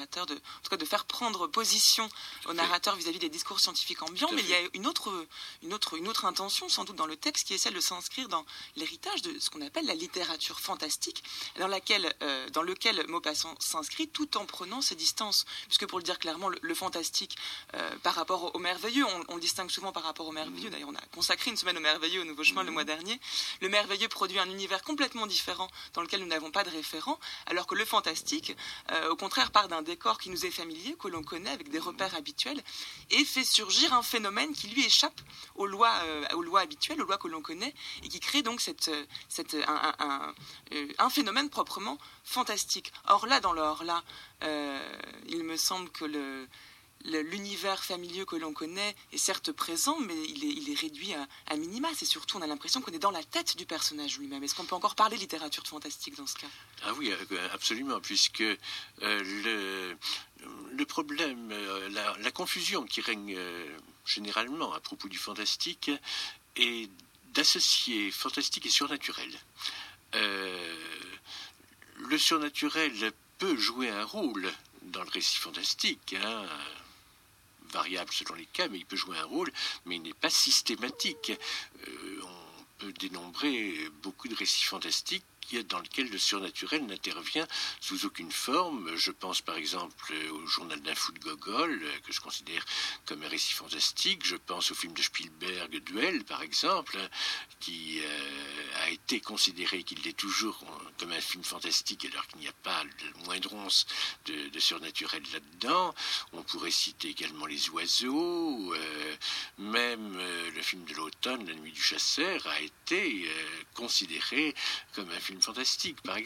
narrateur, en tout cas de faire prendre position au narrateur vis-à-vis des discours scientifiques ambiants, mais il y a une autre intention sans doute dans le texte qui est celle de s'inscrire dans l'héritage de ce qu'on appelle la littérature fantastique, dans lequel Maupassant s'inscrit tout en prenant ses distances, puisque pour le dire clairement, le fantastique par rapport au merveilleux, on le distingue souvent par rapport au merveilleux, d'ailleurs on a consacré une semaine au merveilleux au Nouveau Chemin le mois dernier. Le merveilleux produit un univers complètement différent dans lequel nous n'avons pas de référent, alors que le fantastique, au contraire, part d'un décor qui nous est familier, que l'on connaît avec des repères habituels, et fait surgir un phénomène qui lui échappe aux lois habituelles, aux lois que l'on connaît, et qui crée donc un phénomène proprement fantastique. Or là, dans le or-là, il me semble que l'univers familier que l'on connaît est certes présent, mais il est réduit à minima. C'est surtout, on a l'impression qu'on est dans la tête du personnage lui-même. Est-ce qu'on peut encore parler littérature fantastique dans ce cas? Ah oui, absolument, puisque le problème, la confusion qui règne généralement à propos du fantastique est d'associer fantastique et surnaturel. Le surnaturel peut jouer un rôle dans le récit fantastique, variable selon les cas, mais il peut jouer un rôle, mais il n'est pas systématique. On peut dénombrer beaucoup de récits fantastiques dans lequel le surnaturel n'intervient sous aucune forme. Je pense par exemple au Journal d'un fou de Gogol, que je considère comme un récit fantastique. Je pense au film de Spielberg, Duel, par exemple, qui a été considéré, qu'il l'est toujours, comme un film fantastique, alors qu'il n'y a pas le moindre once de surnaturel là-dedans. On pourrait citer également Les Oiseaux, même le film de l'automne, La Nuit du Chasseur, a été considéré comme un film fantastique, par exemple.